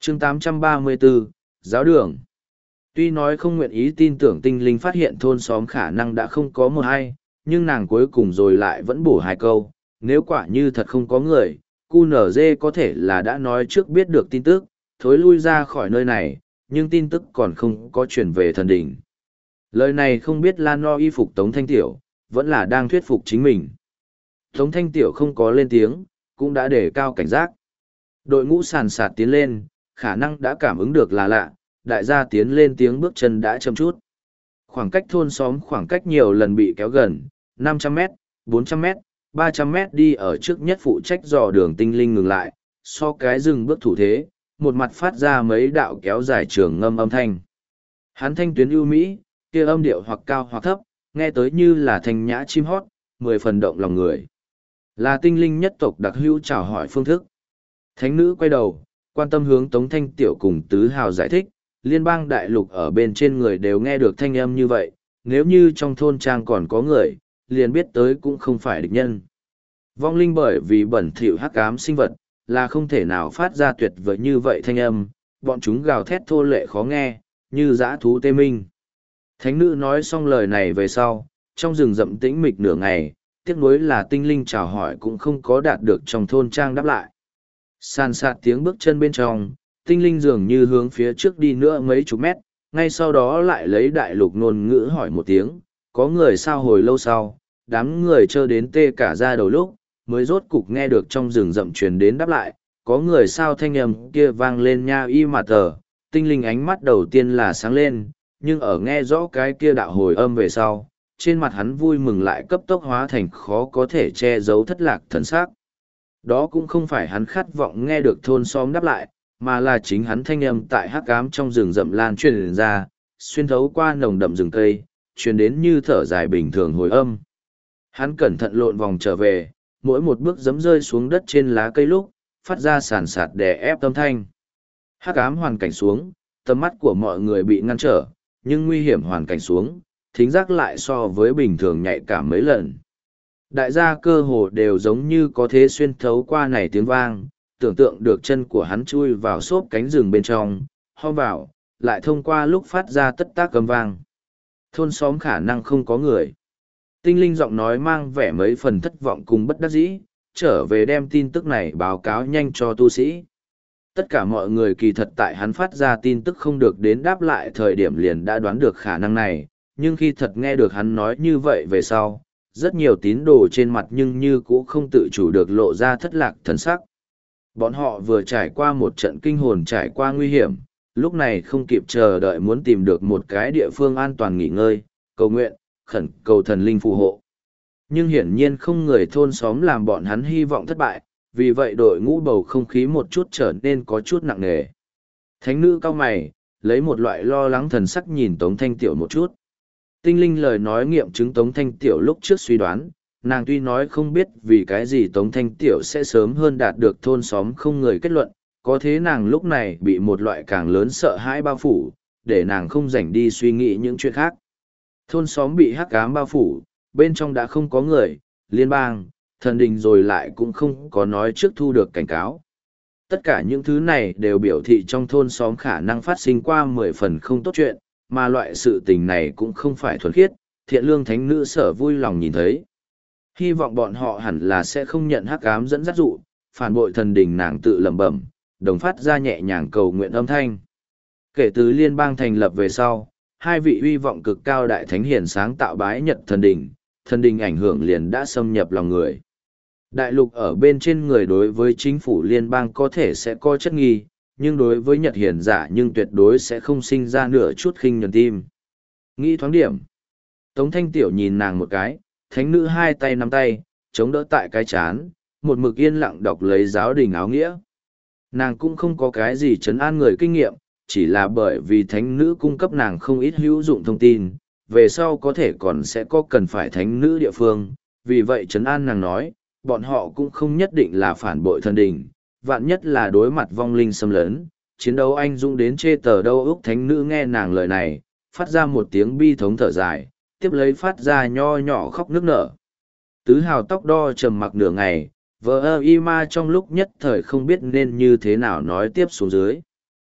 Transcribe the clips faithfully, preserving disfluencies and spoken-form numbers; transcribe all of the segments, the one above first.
chương tám trăm ba mươi bốn, Giáo đường. Tuy nói không nguyện ý tin tưởng tinh linh phát hiện thôn xóm khả năng đã không có một ai, nhưng nàng cuối cùng rồi lại vẫn bổ hai câu, nếu quả như thật không có người, cu nở dê có thể là đã nói trước biết được tin tức, thối lui ra khỏi nơi này, nhưng tin tức còn không có chuyển về thần đỉnh. Lời này không biết Lan No y phục Tống Thanh Tiểu, vẫn là đang thuyết phục chính mình. Tống Thanh Tiểu không có lên tiếng, cũng đã để cao cảnh giác. Đội ngũ sàn sạt tiến lên, khả năng đã cảm ứng được là lạ, đại gia tiến lên tiếng bước chân đã chậm chút. Khoảng cách thôn xóm khoảng cách nhiều lần bị kéo gần, năm trăm mét, bốn trăm mét, ba trăm mét đi ở trước nhất phụ trách dò đường tinh linh ngừng lại, so cái dừng bước thủ thế, một mặt phát ra mấy đạo kéo dài trường ngâm âm thanh. Hắn thanh tuyến ưu mỹ, kia âm điệu hoặc cao hoặc thấp, nghe tới như là thanh nhã chim hót, mười phần động lòng người. Là tinh linh nhất tộc đặc hữu chào hỏi phương thức. Thánh nữ quay đầu, quan tâm hướng Tống Thanh Tiểu cùng Tứ Hào giải thích, liên bang đại lục ở bên trên người đều nghe được thanh âm như vậy, nếu như trong thôn trang còn có người, liền biết tới cũng không phải địch nhân. Vong linh bởi vì bẩn thỉu hắc ám sinh vật, là không thể nào phát ra tuyệt vời như vậy thanh âm, bọn chúng gào thét thô lệ khó nghe, như dã thú tê minh. Thánh nữ nói xong lời này về sau, trong rừng rậm tĩnh mịch nửa ngày, tiếc nuối là tinh linh chào hỏi cũng không có đạt được trong thôn trang đáp lại. San sạt tiếng bước chân bên trong, tinh linh dường như hướng phía trước đi nữa mấy chục mét, ngay sau đó lại lấy đại lục ngôn ngữ hỏi một tiếng, có người sao hồi lâu sau, đám người chờ đến tê cả ra đầu lúc, mới rốt cục nghe được trong rừng rậm truyền đến đáp lại, có người sao thanh âm kia vang lên nha y mà tờ, tinh linh ánh mắt đầu tiên là sáng lên, nhưng ở nghe rõ cái kia đạo hồi âm về sau, trên mặt hắn vui mừng lại cấp tốc hóa thành khó có thể che giấu thất lạc thần sắc. Đó cũng không phải hắn khát vọng nghe được thôn xóm đáp lại, mà là chính hắn thanh âm tại hắc ám trong rừng rậm lan truyền ra, xuyên thấu qua nồng đậm rừng cây, truyền đến như thở dài bình thường hồi âm. Hắn cẩn thận lộn vòng trở về, mỗi một bước giẫm rơi xuống đất trên lá cây lúc, phát ra sàn sạt đè ép âm thanh. Hắc ám hoàn cảnh xuống, tầm mắt của mọi người bị ngăn trở, nhưng nguy hiểm hoàn cảnh xuống, thính giác lại so với bình thường nhạy cảm mấy lần. Đại gia cơ hồ đều giống như có thế xuyên thấu qua này tiếng vang, tưởng tượng được chân của hắn chui vào xốp cánh rừng bên trong, ho vào, lại thông qua lúc phát ra tất tác cầm vang. Thôn xóm khả năng không có người. Tinh linh giọng nói mang vẻ mấy phần thất vọng cùng bất đắc dĩ, trở về đem tin tức này báo cáo nhanh cho tu sĩ. Tất cả mọi người kỳ thật tại hắn phát ra tin tức không được đến đáp lại thời điểm liền đã đoán được khả năng này, nhưng khi thật nghe được hắn nói như vậy về sau, rất nhiều tín đồ trên mặt nhưng như cũng không tự chủ được lộ ra thất lạc thần sắc. Bọn họ vừa trải qua một trận kinh hồn trải qua nguy hiểm, lúc này không kịp chờ đợi muốn tìm được một cái địa phương an toàn nghỉ ngơi, cầu nguyện, khẩn cầu thần linh phù hộ. Nhưng hiển nhiên không người thôn xóm làm bọn hắn hy vọng thất bại, vì vậy đội ngũ bầu không khí một chút trở nên có chút nặng nề. Thánh nữ cao mày, lấy một loại lo lắng thần sắc nhìn Tống Thanh Tiểu một chút. Tinh linh lời nói nghiệm chứng Tống Thanh Tiểu lúc trước suy đoán, nàng tuy nói không biết vì cái gì Tống Thanh Tiểu sẽ sớm hơn đạt được thôn xóm không người kết luận, có thế nàng lúc này bị một loại càng lớn sợ hãi bao phủ, để nàng không rảnh đi suy nghĩ những chuyện khác. Thôn xóm bị hắc ám bao phủ, bên trong đã không có người, liên bang, thần đình rồi lại cũng không có nói trước thu được cảnh cáo. Tất cả những thứ này đều biểu thị trong thôn xóm khả năng phát sinh qua mười phần không tốt chuyện, mà loại sự tình này cũng không phải thuần khiết, thiện lương thánh nữ sở vui lòng nhìn thấy. Hy vọng bọn họ hẳn là sẽ không nhận hắc ám dẫn dắt dụ, phản bội thần đình nàng tự lẩm bẩm, đồng phát ra nhẹ nhàng cầu nguyện âm thanh. Kể từ liên bang thành lập về sau, hai vị uy vọng cực cao đại thánh hiển sáng tạo bái nhật thần đình, thần đình ảnh hưởng liền đã xâm nhập lòng người. Đại lục ở bên trên người đối với chính phủ liên bang có thể sẽ có chất nghi, nhưng đối với Nhật hiển giả nhưng tuyệt đối sẽ không sinh ra nửa chút khinh nhẫn tim. Nghĩ thoáng điểm. Tống Thanh Tiểu nhìn nàng một cái, thánh nữ hai tay nắm tay, chống đỡ tại cái chán, một mực yên lặng đọc lấy giáo đình áo nghĩa. Nàng cũng không có cái gì trấn an người kinh nghiệm, chỉ là bởi vì thánh nữ cung cấp nàng không ít hữu dụng thông tin, về sau có thể còn sẽ có cần phải thánh nữ địa phương, vì vậy trấn an nàng nói, bọn họ cũng không nhất định là phản bội thần đình, vạn nhất là đối mặt vong linh xâm lấn, chiến đấu anh dũng đến chê tờ đâu Úc thánh nữ nghe nàng lời này, phát ra một tiếng bi thống thở dài, tiếp lấy phát ra nho nhỏ khóc nức nở. Tứ Hào tóc đo trầm mặc nửa ngày, vợ ơ y ma trong lúc nhất thời không biết nên như thế nào nói tiếp xuống dưới.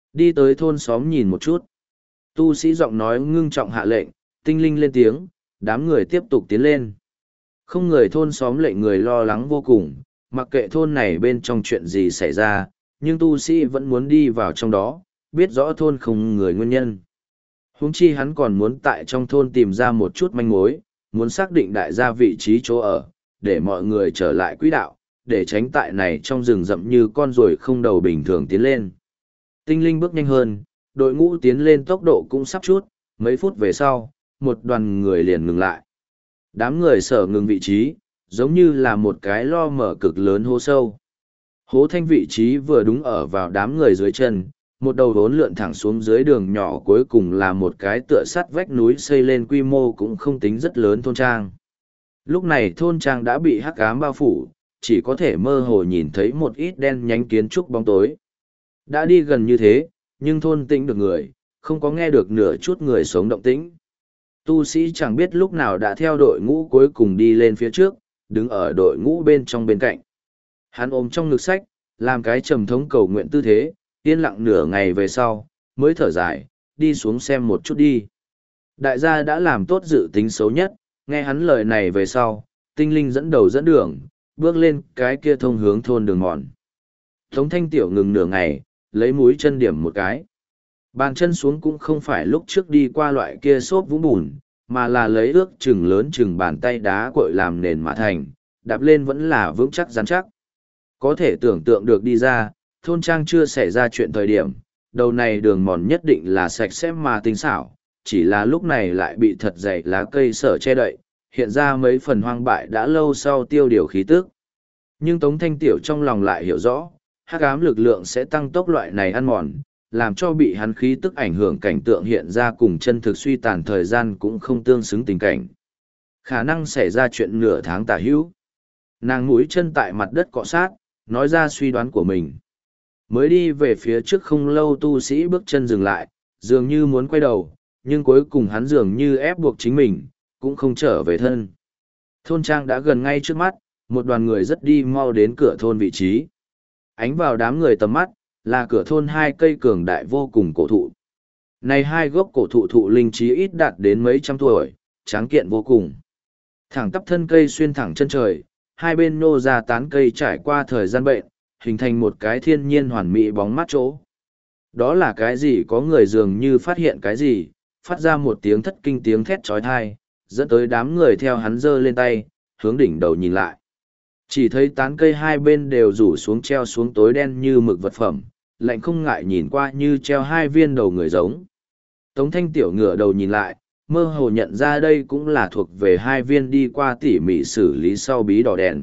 Đi tới thôn xóm nhìn một chút. Tu sĩ giọng nói ngưng trọng hạ lệnh, tinh linh lên tiếng, đám người tiếp tục tiến lên. Không người thôn xóm lệnh người lo lắng vô cùng, mặc kệ thôn này bên trong chuyện gì xảy ra, nhưng tu sĩ vẫn muốn đi vào trong đó, biết rõ thôn không người nguyên nhân. Huống chi hắn còn muốn tại trong thôn tìm ra một chút manh mối, muốn xác định đại gia vị trí chỗ ở, để mọi người trở lại quỹ đạo, để tránh tại này trong rừng rậm như con ruồi không đầu bình thường tiến lên. Tinh linh bước nhanh hơn, đội ngũ tiến lên tốc độ cũng sắp chút, mấy phút về sau, một đoàn người liền ngừng lại. Đám người sở ngừng vị trí, giống như là một cái lo mở cực lớn hố sâu. Hố thanh vị trí vừa đúng ở vào đám người dưới chân, một đầu vốn lượn thẳng xuống dưới đường nhỏ, cuối cùng là một cái tựa sắt vách núi xây lên quy mô cũng không tính rất lớn thôn trang. Lúc này thôn trang đã bị hắc ám bao phủ, chỉ có thể mơ hồ nhìn thấy một ít đen nhánh kiến trúc bóng tối. Đã đi gần như thế, nhưng thôn tĩnh được người, không có nghe được nửa chút người sống động tĩnh. Tu sĩ chẳng biết lúc nào đã theo đội ngũ cuối cùng đi lên phía trước, đứng ở đội ngũ bên trong bên cạnh. Hắn ôm trong ngực sách, làm cái trầm thống cầu nguyện tư thế, yên lặng nửa ngày về sau, mới thở dài, đi xuống xem một chút đi. Đại gia đã làm tốt dự tính xấu nhất, nghe hắn lời này về sau, tinh linh dẫn đầu dẫn đường, bước lên cái kia thông hướng thôn đường mòn. Tống thanh tiểu ngừng nửa ngày, lấy mũi chân điểm một cái. Bàn chân xuống cũng không phải lúc trước đi qua loại kia xốp vũng bùn, mà là lấy ước chừng lớn chừng bàn tay đá cội làm nền mà thành, đạp lên vẫn là vững chắc rắn chắc. Có thể tưởng tượng được đi ra, thôn trang chưa xảy ra chuyện thời điểm, đầu này đường mòn nhất định là sạch sẽ mà tinh xảo, chỉ là lúc này lại bị thật dày lá cây sở che đậy, hiện ra mấy phần hoang bại đã lâu sau tiêu điều khí tức. Nhưng Tống Thanh Tiểu trong lòng lại hiểu rõ, hắc ám lực lượng sẽ tăng tốc loại này ăn mòn, làm cho bị hắn khí tức ảnh hưởng cảnh tượng hiện ra cùng chân thực suy tàn thời gian cũng không tương xứng tình cảnh. Khả năng xảy ra chuyện nửa tháng tả hữu. Nàng mũi chân tại mặt đất cọ sát, nói ra suy đoán của mình. Mới đi về phía trước không lâu tu sĩ bước chân dừng lại, dường như muốn quay đầu, nhưng cuối cùng hắn dường như ép buộc chính mình, cũng không trở về thân. Thôn trang đã gần ngay trước mắt, một đoàn người rất đi mau đến cửa thôn vị trí. Ánh vào đám người tầm mắt, là cửa thôn hai cây cường đại vô cùng cổ thụ. Này hai gốc cổ thụ thụ linh trí ít đạt đến mấy trăm tuổi, tráng kiện vô cùng. Thẳng tắp thân cây xuyên thẳng chân trời, hai bên nô ra tán cây trải qua thời gian bệnh, hình thành một cái thiên nhiên hoàn mỹ bóng mát chỗ. Đó là cái gì? Có người dường như phát hiện cái gì, phát ra một tiếng thất kinh tiếng thét trói thai, dẫn tới đám người theo hắn giơ lên tay, hướng đỉnh đầu nhìn lại. Chỉ thấy tán cây hai bên đều rủ xuống treo xuống tối đen như mực vật phẩm, lạnh không ngại nhìn qua như treo hai viên đầu người giống. Tống Thanh Tiểu ngửa đầu nhìn lại, mơ hồ nhận ra đây cũng là thuộc về hai viên đi qua tỉ mỉ xử lý sau bí đỏ đèn.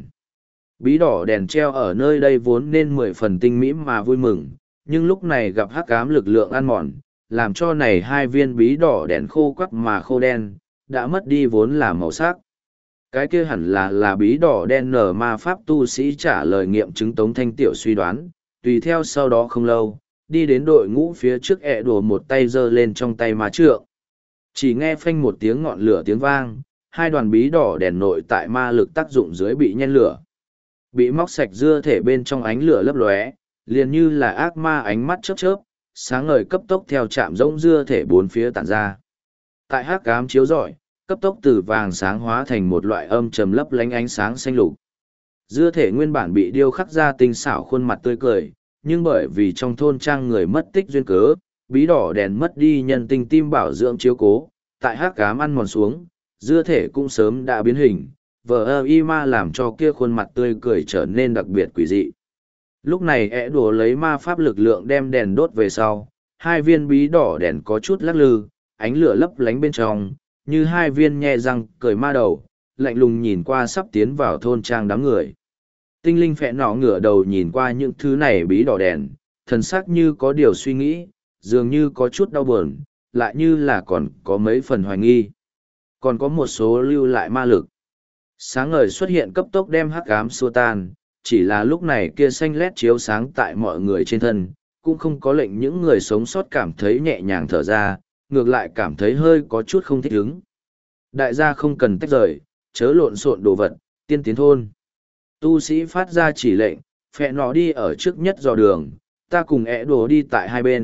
Bí đỏ đèn treo ở nơi đây vốn nên mười phần tinh mỹ mà vui mừng, nhưng lúc này gặp hắc ám lực lượng ăn mòn, làm cho này hai viên bí đỏ đèn khô quắt mà khô đen, đã mất đi vốn là màu sắc. Cái kia hẳn là là bí đỏ đen nở ma pháp tu sĩ trả lời nghiệm chứng Tống Thanh Tiểu suy đoán, tùy theo sau đó không lâu, đi đến đội ngũ phía trước ẹ đùa một tay giơ lên trong tay ma trượng. Chỉ nghe phanh một tiếng ngọn lửa tiếng vang, hai đoàn bí đỏ đèn nội tại ma lực tác dụng dưới bị nhen lửa. Bị móc sạch dưa thể bên trong ánh lửa lấp lóe, liền như là ác ma ánh mắt chớp chớp, sáng ngời cấp tốc theo chạm rỗng dưa thể bốn phía tản ra. Tại hắc ám chiếu rọi, cấp tốc từ vàng sáng hóa thành một loại âm trầm lấp lánh ánh sáng xanh lục. Dưa thể nguyên bản bị điêu khắc ra tinh xảo khuôn mặt tươi cười, nhưng bởi vì trong thôn trang người mất tích duyên cớ, bí đỏ đèn mất đi nhân tinh tim bảo dưỡng chiếu cố, tại hắc ám ăn mòn xuống, dưa thể cũng sớm đã biến hình, vờ ơ y ma làm cho kia khuôn mặt tươi cười trở nên đặc biệt quỷ dị. Lúc này ẻ đùa lấy ma pháp lực lượng đem đèn đốt về sau, hai viên bí đỏ đèn có chút lắc lư, ánh lửa lấp lánh bên trong, như hai viên nhe răng cười ma đầu, lạnh lùng nhìn qua sắp tiến vào thôn trang đám người. Tinh linh phẹ nọ ngửa đầu nhìn qua những thứ này bí đỏ đèn, thần sắc như có điều suy nghĩ, dường như có chút đau buồn, lại như là còn có mấy phần hoài nghi. Còn có một số lưu lại ma lực. Sáng ngời xuất hiện cấp tốc đem hắc ám xua tan, chỉ là lúc này kia xanh lét chiếu sáng tại mọi người trên thân, cũng không có lệnh những người sống sót cảm thấy nhẹ nhàng thở ra, ngược lại cảm thấy hơi có chút không thích ứng. Đại gia không cần tách rời, chớ lộn xộn đồ vật, tiên tiến thôn. Tu sĩ phát ra chỉ lệnh, phẹ nọ đi ở trước nhất dò đường, ta cùng ẻ đồ đi tại hai bên,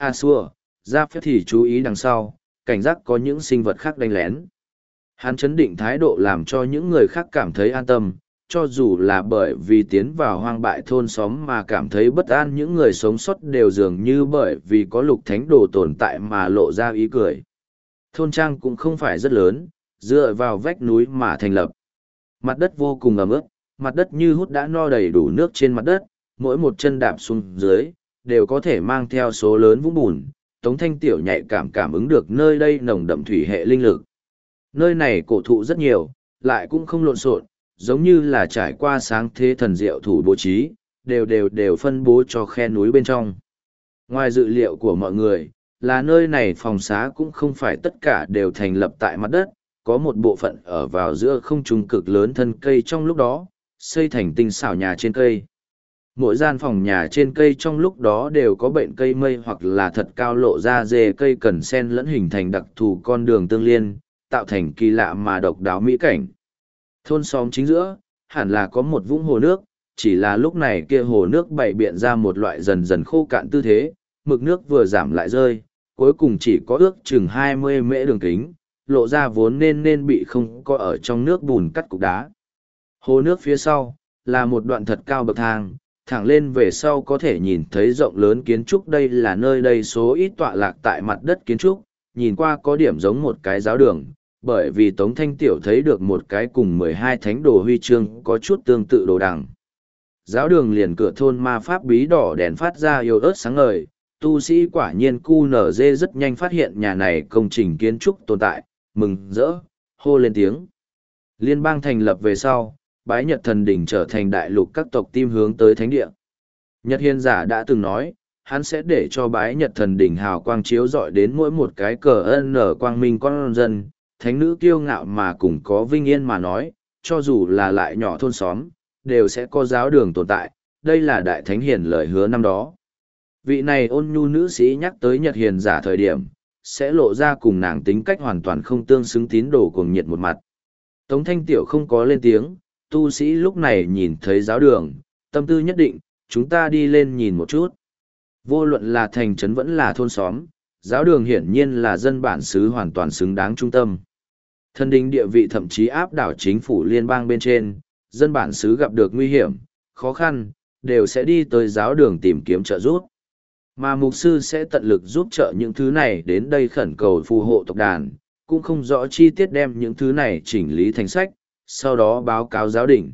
A xua, ra phép thì chú ý đằng sau, cảnh giác có những sinh vật khác đánh lén. Hắn chấn định thái độ làm cho những người khác cảm thấy an tâm, cho dù là bởi vì tiến vào hoang bại thôn xóm mà cảm thấy bất an, những người sống sót đều dường như bởi vì có lục thánh đồ tồn tại mà lộ ra ý cười. Thôn trang cũng không phải rất lớn, dựa vào vách núi mà thành lập. Mặt đất vô cùng ẩm ướt, mặt đất như hút đã no đầy đủ nước trên mặt đất, mỗi một chân đạp xuống dưới, đều có thể mang theo số lớn vũng bùn. Tống Thanh Tiểu nhạy cảm cảm ứng được nơi đây nồng đậm thủy hệ linh lực. Nơi này cổ thụ rất nhiều, lại cũng không lộn xộn, giống như là trải qua sáng thế thần diệu thủ bố trí, đều đều đều phân bố cho khe núi bên trong. Ngoài dự liệu của mọi người, là nơi này phòng xá cũng không phải tất cả đều thành lập tại mặt đất, có một bộ phận ở vào giữa không trung cực lớn thân cây trong lúc đó, xây thành tinh xảo nhà trên cây. Mỗi gian phòng nhà trên cây trong lúc đó đều có bệnh cây mây hoặc là thật cao lộ ra dê cây cần sen lẫn hình thành đặc thù con đường tương liên, tạo thành kỳ lạ mà độc đáo mỹ cảnh. Thôn xóm chính giữa, hẳn là có một vũng hồ nước, chỉ là lúc này kia hồ nước bày biện ra một loại dần dần khô cạn tư thế, mực nước vừa giảm lại rơi, cuối cùng chỉ có ước chừng hai mươi mễ đường kính, lộ ra vốn nên nên bị không có ở trong nước bùn cắt cục đá. Hồ nước phía sau, là một đoạn thật cao bậc thang, thẳng lên về sau có thể nhìn thấy rộng lớn kiến trúc. Đây là nơi đây số ít tọa lạc tại mặt đất kiến trúc, nhìn qua có điểm giống một cái giáo đường, bởi vì Tống Thanh Tiểu thấy được một cái cùng mười hai thánh đồ huy chương có chút tương tự đồ đằng. Giáo đường liền cửa thôn ma pháp bí đỏ đèn phát ra yếu ớt sáng ngời, tu sĩ quả nhiên cu nở dê rất nhanh phát hiện nhà này công trình kiến trúc tồn tại, mừng rỡ, hô lên tiếng. Liên bang thành lập về sau, bái Nhật thần đỉnh trở thành đại lục các tộc tim hướng tới thánh địa. Nhật Hiên giả đã từng nói, hắn sẽ để cho bái Nhật thần đỉnh hào quang chiếu rọi đến mỗi một cái cờ ân nở quang minh con dân, thánh nữ kiêu ngạo mà cùng có vinh yên mà nói, cho dù là lại nhỏ thôn xóm, đều sẽ có giáo đường tồn tại, đây là đại thánh hiền lời hứa năm đó. Vị này ôn nhu nữ sĩ nhắc tới Nhật Hiền giả thời điểm, sẽ lộ ra cùng nàng tính cách hoàn toàn không tương xứng tín đồ cuồng nhiệt một mặt. Tống Thanh Tiểu không có lên tiếng, tu sĩ lúc này nhìn thấy giáo đường, tâm tư nhất định, chúng ta đi lên nhìn một chút. Vô luận là thành trấn vẫn là thôn xóm, giáo đường hiển nhiên là dân bản xứ hoàn toàn xứng đáng trung tâm. Thần đình địa vị thậm chí áp đảo chính phủ liên bang bên trên, dân bản xứ gặp được nguy hiểm, khó khăn, đều sẽ đi tới giáo đường tìm kiếm trợ giúp. Mà mục sư sẽ tận lực giúp trợ những thứ này đến đây khẩn cầu phù hộ tộc đàn, cũng không rõ chi tiết đem những thứ này chỉnh lý thành sách, sau đó báo cáo giáo đình.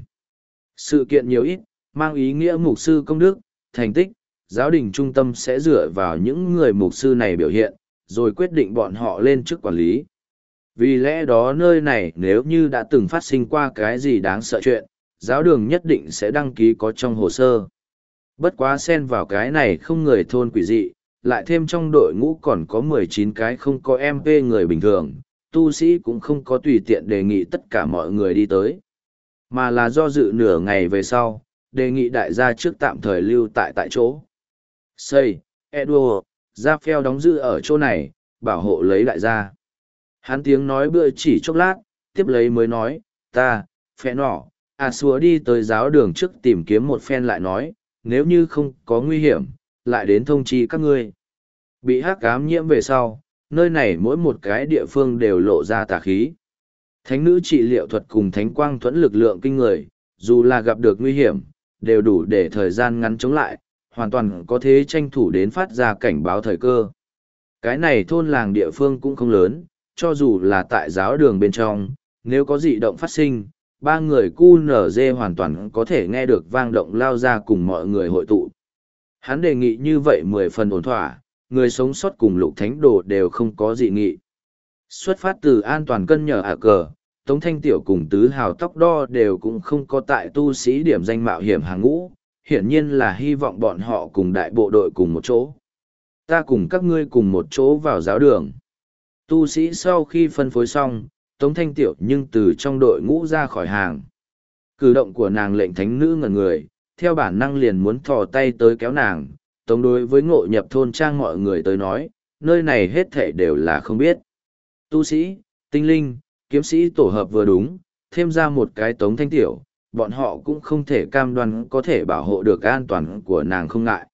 Sự kiện nhiều ít, mang ý nghĩa mục sư công đức, thành tích, giáo đình trung tâm sẽ dựa vào những người mục sư này biểu hiện, rồi quyết định bọn họ lên chức quản lý. Vì lẽ đó nơi này nếu như đã từng phát sinh qua cái gì đáng sợ chuyện, giáo đường nhất định sẽ đăng ký có trong hồ sơ. Bất quá xen vào cái này không người thôn quỷ dị, lại thêm trong đội ngũ còn có mười chín cái không có em pê người bình thường, tu sĩ cũng không có tùy tiện đề nghị tất cả mọi người đi tới. Mà là do dự nửa ngày về sau, đề nghị đại gia trước tạm thời lưu tại tại chỗ. Xây, Edward, Raphael đóng giữ ở chỗ này, bảo hộ lấy đại gia. Hắn tiếng nói bữa chỉ chốc lát, tiếp lấy mới nói, ta, phe nọ, à xúa đi tới giáo đường trước tìm kiếm một phen lại nói, nếu như không có nguy hiểm, lại đến thông chi các ngươi. Bị hắc ám nhiễm về sau, nơi này mỗi một cái địa phương đều lộ ra tà khí. Thánh nữ trị liệu thuật cùng thánh quang thuẫn lực lượng kinh người, dù là gặp được nguy hiểm, đều đủ để thời gian ngắn chống lại, hoàn toàn có thể tranh thủ đến phát ra cảnh báo thời cơ. Cái này thôn làng địa phương cũng không lớn, cho dù là tại giáo đường bên trong, nếu có dị động phát sinh, ba người cu nở dê hoàn toàn có thể nghe được vang động lao ra cùng mọi người hội tụ. Hắn đề nghị như vậy mười phần ổn thỏa, người sống sót cùng lục thánh đồ đều không có dị nghị. Xuất phát từ an toàn cân nhờ ả cờ, Tống Thanh Tiểu cùng tứ hào tóc đo đều cũng không có tại tu sĩ điểm danh mạo hiểm hàng ngũ, hiển nhiên là hy vọng bọn họ cùng đại bộ đội cùng một chỗ. Ta cùng các ngươi cùng một chỗ vào giáo đường. Tu sĩ sau khi phân phối xong, Tống Thanh Tiểu nhưng từ trong đội ngũ ra khỏi hàng. Cử động của nàng lệnh thánh nữ ngẩn người, theo bản năng liền muốn thò tay tới kéo nàng. Tống đối với ngộ nhập thôn trang mọi người tới nói, nơi này hết thảy đều là không biết. Tu sĩ, tinh linh, kiếm sĩ tổ hợp vừa đúng, thêm ra một cái Tống Thanh Tiểu, bọn họ cũng không thể cam đoan có thể bảo hộ được an toàn của nàng không ngại.